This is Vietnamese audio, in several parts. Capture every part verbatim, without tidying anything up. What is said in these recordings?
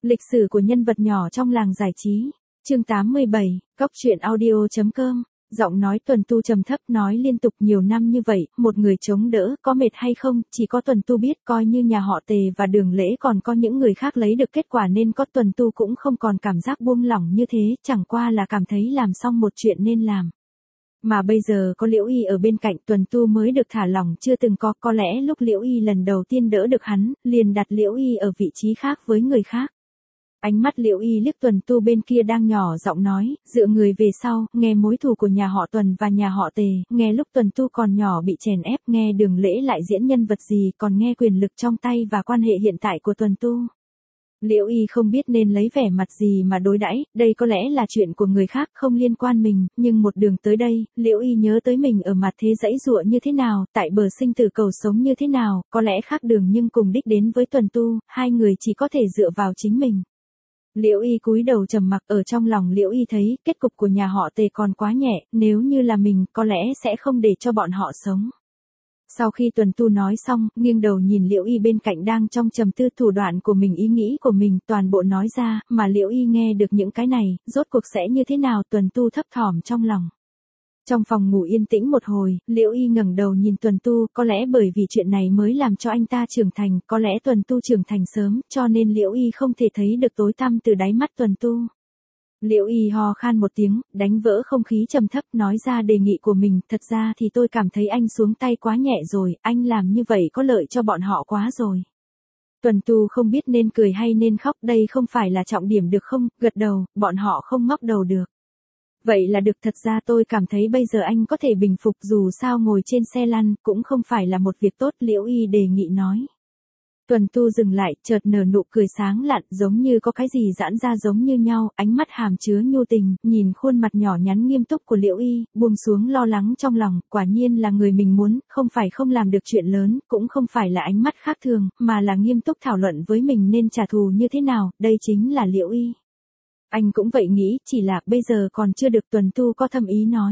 Lịch sử của nhân vật nhỏ trong làng giải trí. Chương tám mươi bảy, Cóc truyện audio chấm com. Giọng nói Tuần Tu trầm thấp nói liên tục nhiều năm như vậy, một người chống đỡ, có mệt hay không, chỉ có Tuần Tu biết, coi như nhà họ Tề và Đường Lễ còn có những người khác lấy được kết quả nên có Tuần Tu cũng không còn cảm giác buông lỏng như thế, chẳng qua là cảm thấy làm xong một chuyện nên làm. Mà bây giờ có Liễu Y ở bên cạnh, Tuần Tu mới được thả lỏng, chưa từng có, có lẽ lúc Liễu Y lần đầu tiên đỡ được hắn, liền đặt Liễu Y ở vị trí khác với người khác. Ánh mắt Liễu Y liếc Tuần Tu bên kia đang nhỏ giọng nói, dựa người về sau, nghe mối thù của nhà họ Tuần và nhà họ Tề, nghe lúc Tuần Tu còn nhỏ bị chèn ép, nghe Đường Lễ lại diễn nhân vật gì, còn nghe quyền lực trong tay và quan hệ hiện tại của Tuần Tu. Liễu Y không biết nên lấy vẻ mặt gì mà đối đãi, đây có lẽ là chuyện của người khác không liên quan mình, nhưng một đường tới đây, Liễu Y nhớ tới mình ở mặt thế dãy dụa như thế nào, tại bờ sinh tử cầu sống như thế nào, có lẽ khác đường nhưng cùng đích đến với Tuần Tu, hai người chỉ có thể dựa vào chính mình. Liễu Y cúi đầu trầm mặc, ở trong lòng Liễu Y thấy kết cục của nhà họ Tề còn quá nhẹ, nếu như là mình, có lẽ sẽ không để cho bọn họ sống. Sau khi Tuần Tu nói xong, nghiêng đầu nhìn Liễu Y bên cạnh đang trong trầm tư, thủ đoạn của mình, ý nghĩ của mình, toàn bộ nói ra, mà Liễu Y nghe được những cái này, rốt cuộc sẽ như thế nào, Tuần Tu thấp thỏm trong lòng. Trong phòng ngủ yên tĩnh một hồi, Liễu Y ngẩng đầu nhìn Tuần Tu, có lẽ bởi vì chuyện này mới làm cho anh ta trưởng thành, có lẽ Tuần Tu trưởng thành sớm, cho nên Liễu Y không thể thấy được tối tăm từ đáy mắt Tuần Tu. Liễu Y ho khan một tiếng, đánh vỡ không khí trầm thấp, nói ra đề nghị của mình, thật ra thì tôi cảm thấy anh xuống tay quá nhẹ rồi, anh làm như vậy có lợi cho bọn họ quá rồi. Tuần Tu không biết nên cười hay nên khóc, đây không phải là trọng điểm được không, gật đầu, bọn họ không ngóc đầu được. Vậy là được, thật ra tôi cảm thấy bây giờ anh có thể bình phục, dù sao ngồi trên xe lăn cũng không phải là một việc tốt, Liễu Y đề nghị nói. Tuần Tu dừng lại, chợt nở nụ cười sáng lạn, giống như có cái gì giãn ra giống như nhau, ánh mắt hàm chứa nhu tình, nhìn khuôn mặt nhỏ nhắn nghiêm túc của Liễu Y, buông xuống lo lắng trong lòng, quả nhiên là người mình muốn, không phải không làm được chuyện lớn, cũng không phải là ánh mắt khác thường, mà là nghiêm túc thảo luận với mình nên trả thù như thế nào, đây chính là Liễu Y. Anh cũng vậy nghĩ, chỉ là bây giờ còn chưa được, Tuần Tu có thâm ý nói.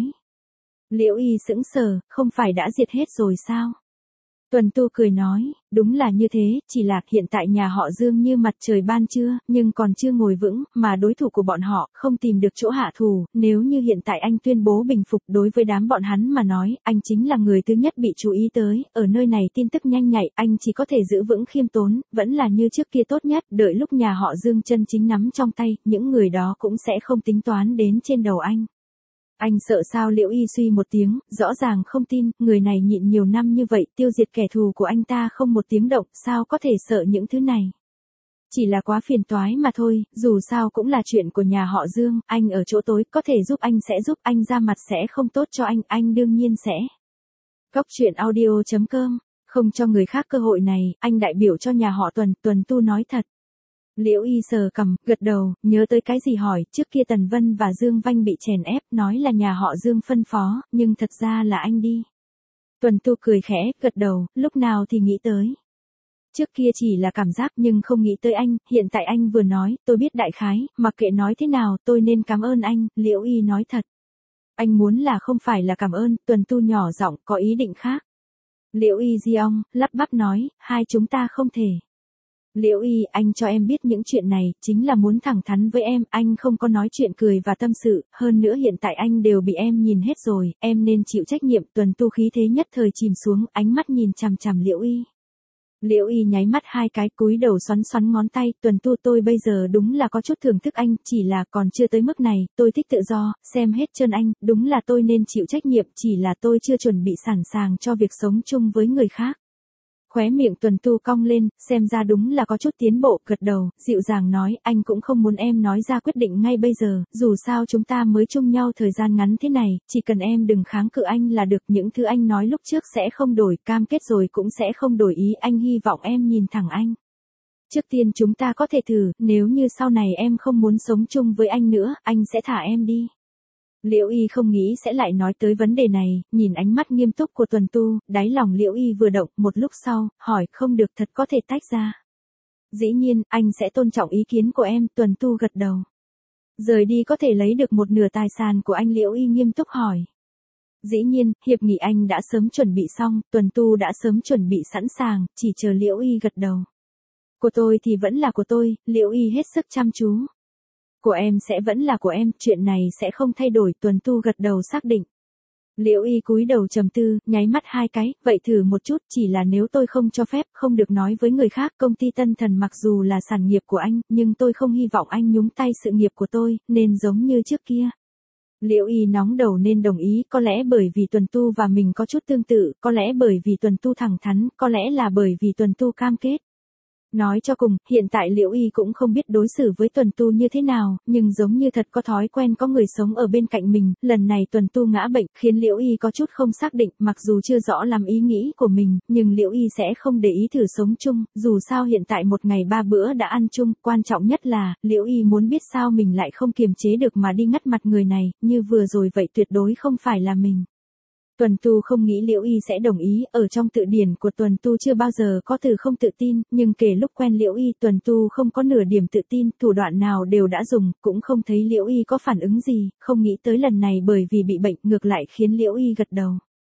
Liễu Y sững sờ, không phải đã diệt hết rồi sao? Tuần Tu cười nói, đúng là như thế, chỉ là hiện tại nhà họ Dương như mặt trời ban trưa, nhưng còn chưa ngồi vững, mà đối thủ của bọn họ không tìm được chỗ hạ thủ, nếu như hiện tại anh tuyên bố bình phục, đối với đám bọn hắn mà nói, anh chính là người thứ nhất bị chú ý tới, ở nơi này tin tức nhanh nhạy, anh chỉ có thể giữ vững khiêm tốn, vẫn là như trước kia tốt nhất, đợi lúc nhà họ Dương chân chính nắm trong tay, những người đó cũng sẽ không tính toán đến trên đầu anh. Anh sợ sao? Liễu Y suy một tiếng, rõ ràng không tin, người này nhịn nhiều năm như vậy, tiêu diệt kẻ thù của anh ta không một tiếng động, sao có thể sợ những thứ này? Chỉ là quá phiền toái mà thôi, dù sao cũng là chuyện của nhà họ Dương, anh ở chỗ tối, có thể giúp anh sẽ giúp, anh ra mặt sẽ không tốt cho anh, anh đương nhiên sẽ. Cóc truyện audio chấm com, không cho người khác cơ hội này, anh đại biểu cho nhà họ Tuần, Tuần Tu nói thật. Liễu Y sờ cằm, gật đầu, nhớ tới cái gì hỏi, trước kia Tần Vân và Dương Vanh bị chèn ép, nói là nhà họ Dương phân phó, nhưng thật ra là anh đi. Tuần Tu cười khẽ, gật đầu, lúc nào thì nghĩ tới. Trước kia chỉ là cảm giác nhưng không nghĩ tới anh, hiện tại anh vừa nói, tôi biết đại khái, mặc kệ nói thế nào, tôi nên cảm ơn anh, Liễu Y nói thật. Anh muốn là không phải là cảm ơn, Tuần Tu nhỏ giọng, có ý định khác. Liễu Y di ong, lắp bắp nói, hai chúng ta không thể. Liễu Y, anh cho em biết những chuyện này, chính là muốn thẳng thắn với em, anh không có nói chuyện cười và tâm sự, hơn nữa hiện tại anh đều bị em nhìn hết rồi, em nên chịu trách nhiệm. Tuần Tu khí thế nhất thời chìm xuống, ánh mắt nhìn chằm chằm Liễu Y. Liễu Y nháy mắt hai cái, cúi đầu xoắn xoắn ngón tay, Tuần Tu, tôi bây giờ đúng là có chút thưởng thức anh, chỉ là còn chưa tới mức này, tôi thích tự do, xem hết trơn anh, đúng là tôi nên chịu trách nhiệm, chỉ là tôi chưa chuẩn bị sẵn sàng cho việc sống chung với người khác. Khóe miệng Tuần Tu cong lên, xem ra đúng là có chút tiến bộ, gật đầu, dịu dàng nói, anh cũng không muốn em nói ra quyết định ngay bây giờ, dù sao chúng ta mới chung nhau thời gian ngắn thế này, chỉ cần em đừng kháng cự anh là được, những thứ anh nói lúc trước sẽ không đổi, cam kết rồi cũng sẽ không đổi ý, anh hy vọng em nhìn thẳng anh. Trước tiên chúng ta có thể thử, nếu như sau này em không muốn sống chung với anh nữa, anh sẽ thả em đi. Liễu Y không nghĩ sẽ lại nói tới vấn đề này, nhìn ánh mắt nghiêm túc của Tuần Tu, đáy lòng Liễu Y vừa động, một lúc sau, hỏi, không được, thật có thể tách ra. Dĩ nhiên, anh sẽ tôn trọng ý kiến của em, Tuần Tu gật đầu. Rời đi có thể lấy được một nửa tài sản của anh, Liễu Y nghiêm túc hỏi. Dĩ nhiên, hiệp nghị anh đã sớm chuẩn bị xong, Tuần Tu đã sớm chuẩn bị sẵn sàng, chỉ chờ Liễu Y gật đầu. Của tôi thì vẫn là của tôi, Liễu Y hết sức chăm chú. Của em sẽ vẫn là của em, chuyện này sẽ không thay đổi, Tuần Tu gật đầu xác định. Liễu Y cúi đầu trầm tư, nháy mắt hai cái, vậy thử một chút, chỉ là nếu tôi không cho phép, không được nói với người khác, công ty Tân Thần mặc dù là sản nghiệp của anh, nhưng tôi không hy vọng anh nhúng tay sự nghiệp của tôi, nên giống như trước kia. Liễu Y nóng đầu nên đồng ý, có lẽ bởi vì Tuần Tu và mình có chút tương tự, có lẽ bởi vì Tuần Tu thẳng thắn, có lẽ là bởi vì Tuần Tu cam kết. Nói cho cùng, hiện tại Liễu Y cũng không biết đối xử với Tuần Tu như thế nào, nhưng giống như thật có thói quen có người sống ở bên cạnh mình, lần này Tuần Tu ngã bệnh, khiến Liễu Y có chút không xác định, mặc dù chưa rõ làm ý nghĩ của mình, nhưng Liễu Y sẽ không để ý thử sống chung, dù sao hiện tại một ngày ba bữa đã ăn chung, quan trọng nhất là, Liễu Y muốn biết sao mình lại không kiềm chế được mà đi ngắt mặt người này, như vừa rồi vậy tuyệt đối không phải là mình. Tuần Tu không nghĩ Liễu Y sẽ đồng ý, ở trong tự điển của Tuần Tu chưa bao giờ có từ không tự tin, nhưng kể lúc quen Liễu Y Tuần Tu không có nửa điểm tự tin, thủ đoạn nào đều đã dùng, cũng không thấy Liễu Y có phản ứng gì, không nghĩ tới lần này bởi vì bị bệnh ngược lại khiến Liễu Y gật đầu.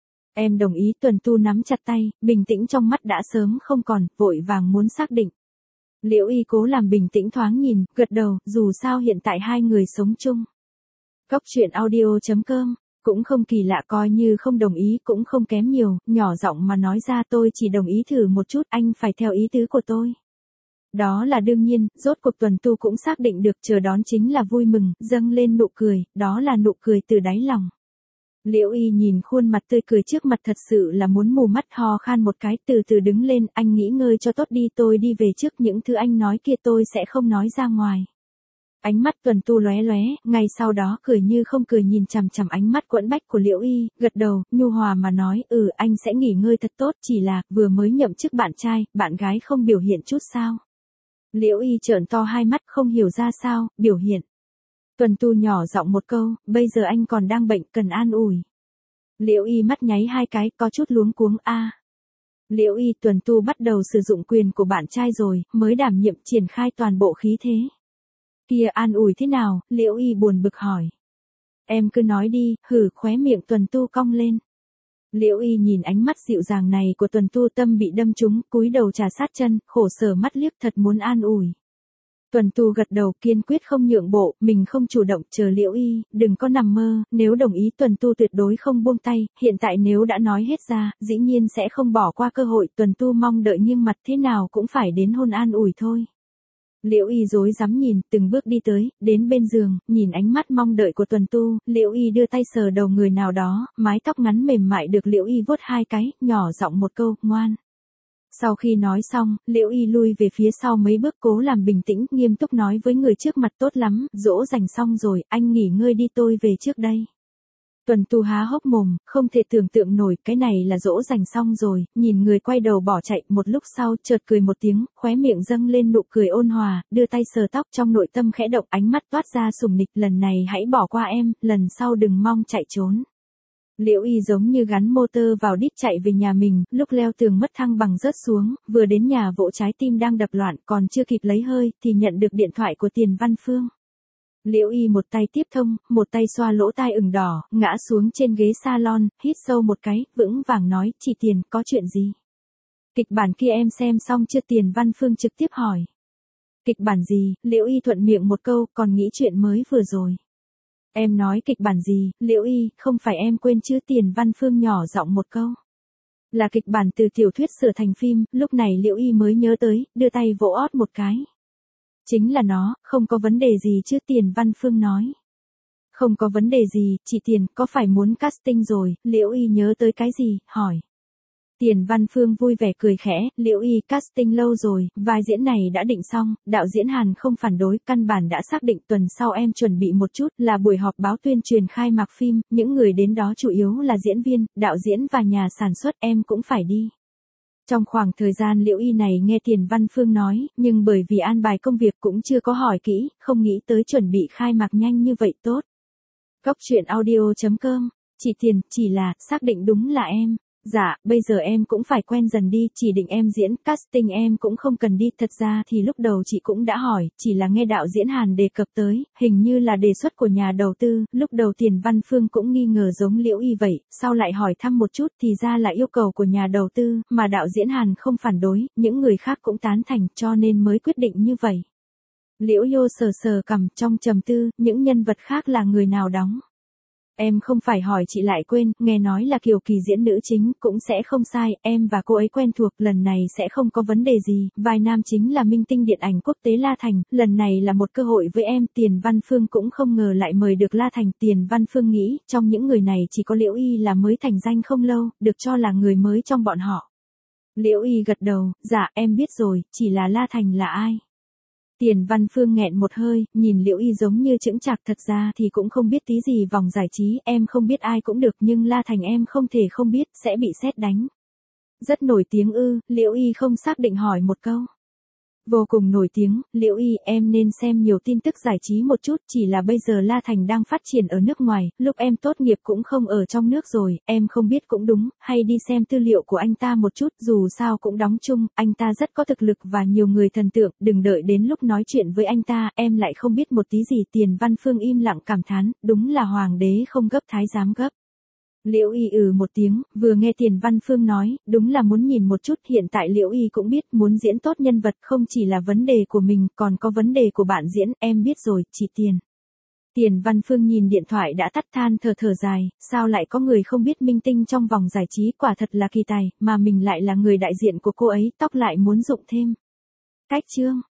Em đồng ý, Tuần Tu nắm chặt tay, bình tĩnh trong mắt đã sớm không còn, vội vàng muốn xác định. Liễu Y cố làm bình tĩnh thoáng nhìn, gật đầu, dù sao hiện tại hai người sống chung. Cóc truyện audio chấm com cũng không kỳ lạ, coi như không đồng ý cũng không kém nhiều, nhỏ giọng mà nói ra tôi chỉ đồng ý thử một chút, anh phải theo ý tứ của tôi. Đó là đương nhiên, rốt cuộc Tuần Tu cũng xác định được, chờ đón chính là vui mừng, dâng lên nụ cười, đó là nụ cười từ đáy lòng. Liễu Y nhìn khuôn mặt tươi cười trước mặt thật sự là muốn mù mắt, ho khan một cái, từ từ đứng lên, anh nghỉ ngơi cho tốt đi, tôi đi về trước, những thứ anh nói kia tôi sẽ không nói ra ngoài. Ánh mắt Tuần Tu lóe lóe, ngay sau đó cười như không cười nhìn chằm chằm ánh mắt quẫn bách của Liễu Y, gật đầu, nhu hòa mà nói, ừ anh sẽ nghỉ ngơi thật tốt, chỉ là, vừa mới nhậm chức bạn trai, bạn gái không biểu hiện chút sao. Liễu Y trợn to hai mắt không hiểu ra sao, biểu hiện. Tuần Tu nhỏ giọng một câu, bây giờ anh còn đang bệnh, cần an ủi. Liễu Y mắt nháy hai cái, có chút luống cuống, a. À. Liễu Y, Tuần Tu bắt đầu sử dụng quyền của bạn trai rồi, mới đảm nhiệm triển khai toàn bộ khí thế. Kia an ủi thế nào, Liễu Y buồn bực hỏi. Em cứ nói đi, hử, khóe miệng Tuần Tu cong lên. Liễu Y nhìn ánh mắt dịu dàng này của Tuần Tu, tâm bị đâm trúng, cúi đầu trà sát chân, khổ sở mắt liếc, thật muốn an ủi. Tuần Tu gật đầu, kiên quyết không nhượng bộ, mình không chủ động, chờ Liễu Y, đừng có nằm mơ, nếu đồng ý Tuần Tu tuyệt đối không buông tay, hiện tại nếu đã nói hết ra, dĩ nhiên sẽ không bỏ qua cơ hội, Tuần Tu mong đợi nhưng mặt thế nào cũng phải đến hôn an ủi thôi. Liễu Y rối rắm nhìn, từng bước đi tới, đến bên giường, nhìn ánh mắt mong đợi của Tuần Tu, Liễu Y đưa tay sờ đầu người nào đó, mái tóc ngắn mềm mại được Liễu Y vuốt hai cái, nhỏ giọng một câu, ngoan. Sau khi nói xong, Liễu Y lui về phía sau mấy bước, cố làm bình tĩnh, nghiêm túc nói với người trước mặt, tốt lắm, dỗ dành xong rồi, anh nghỉ ngơi đi, tôi về trước đây. Tuần Tu há hốc mồm, không thể tưởng tượng nổi, cái này là dỗ dành xong rồi, nhìn người quay đầu bỏ chạy, một lúc sau, chợt cười một tiếng, khóe miệng dâng lên nụ cười ôn hòa, đưa tay sờ tóc, trong nội tâm khẽ động, ánh mắt toát ra sủng nịch, lần này hãy bỏ qua em, lần sau đừng mong chạy trốn. Liễu Y giống như gắn motor vào đít chạy về nhà mình, lúc leo tường mất thăng bằng rớt xuống, vừa đến nhà vỗ trái tim đang đập loạn, còn chưa kịp lấy hơi, thì nhận được điện thoại của Tiền Văn Phương. Liễu Y một tay tiếp thông, một tay xoa lỗ tai ửng đỏ, ngã xuống trên ghế salon, hít sâu một cái, vững vàng nói, chị Tiền, có chuyện gì? Kịch bản kia em xem xong chưa? Tiền Văn Phương trực tiếp hỏi. Kịch bản gì? Liễu Y thuận miệng một câu, còn nghĩ chuyện mới vừa rồi. Em nói kịch bản gì? Liễu Y, không phải em quên chứ? Tiền Văn Phương nhỏ giọng một câu. Là kịch bản từ tiểu thuyết sửa thành phim, lúc này Liễu Y mới nhớ tới, đưa tay vỗ ót một cái. Chính là nó, không có vấn đề gì chứ? Tiền Văn Phương nói. Không có vấn đề gì, chị Tiền, có phải muốn casting rồi? Liễu Y nhớ tới cái gì, hỏi. Tiền Văn Phương vui vẻ cười khẽ, Liễu Y, casting lâu rồi, vai diễn này đã định xong, đạo diễn Hàn không phản đối, căn bản đã xác định, tuần sau em chuẩn bị một chút, là buổi họp báo tuyên truyền khai mạc phim, những người đến đó chủ yếu là diễn viên, đạo diễn và nhà sản xuất, em cũng phải đi. Trong khoảng thời gian Liễu Y này nghe Tiền Văn Phương nói, nhưng bởi vì an bài công việc cũng chưa có hỏi kỹ, không nghĩ tới chuẩn bị khai mạc nhanh như vậy. Tốt. Cóc truyện audio chấm com, chị Tiền, chỉ là, xác định đúng là em. Dạ, bây giờ em cũng phải quen dần đi, chỉ định em diễn, casting em cũng không cần đi, thật ra thì lúc đầu chị cũng đã hỏi, chỉ là nghe đạo diễn Hàn đề cập tới, hình như là đề xuất của nhà đầu tư, lúc đầu Tiền Văn Phương cũng nghi ngờ giống Liễu Y vậy, sau lại hỏi thăm một chút thì ra là yêu cầu của nhà đầu tư, mà đạo diễn Hàn không phản đối, những người khác cũng tán thành, cho nên mới quyết định như vậy. Liễu Yô sờ sờ cằm trong trầm tư, những nhân vật khác là người nào đóng? Em không phải hỏi chị lại quên, nghe nói là Kiều Kỳ diễn nữ chính, cũng sẽ không sai, em và cô ấy quen thuộc, lần này sẽ không có vấn đề gì, vai nam chính là minh tinh điện ảnh quốc tế La Thành, lần này là một cơ hội với em, Tiền Văn Phương cũng không ngờ lại mời được La Thành, Tiền Văn Phương nghĩ, trong những người này chỉ có Liễu Y là mới thành danh không lâu, được cho là người mới trong bọn họ. Liễu Y gật đầu, dạ em biết rồi, chỉ là La Thành là ai? Tiền Văn Phương nghẹn một hơi, nhìn Liễu Y giống như chững chạc, thật ra thì cũng không biết tí gì vòng giải trí, em không biết ai cũng được nhưng La Thành em không thể không biết, sẽ bị sét đánh. Rất nổi tiếng ư? Liễu Y không xác định hỏi một câu. Vô cùng nổi tiếng, Liễu Y, em nên xem nhiều tin tức giải trí một chút, chỉ là bây giờ La Thành đang phát triển ở nước ngoài, lúc em tốt nghiệp cũng không ở trong nước rồi, em không biết cũng đúng, hay đi xem tư liệu của anh ta một chút, dù sao cũng đóng chung, anh ta rất có thực lực và nhiều người thần tượng, đừng đợi đến lúc nói chuyện với anh ta, em lại không biết một tí gì. Tiền Văn Phương im lặng cảm thán, đúng là hoàng đế không gấp thái giám gấp. Liễu Y ừ một tiếng, vừa nghe Tiền Văn Phương nói, đúng là muốn nhìn một chút, hiện tại Liễu Y cũng biết muốn diễn tốt nhân vật không chỉ là vấn đề của mình, còn có vấn đề của bạn diễn, em biết rồi, chị Tiền. Tiền Văn Phương nhìn điện thoại đã tắt than thở thở dài, sao lại có người không biết minh tinh trong vòng giải trí, quả thật là kỳ tài, mà mình lại là người đại diện của cô ấy, tóc lại muốn dụng thêm. Cách chương.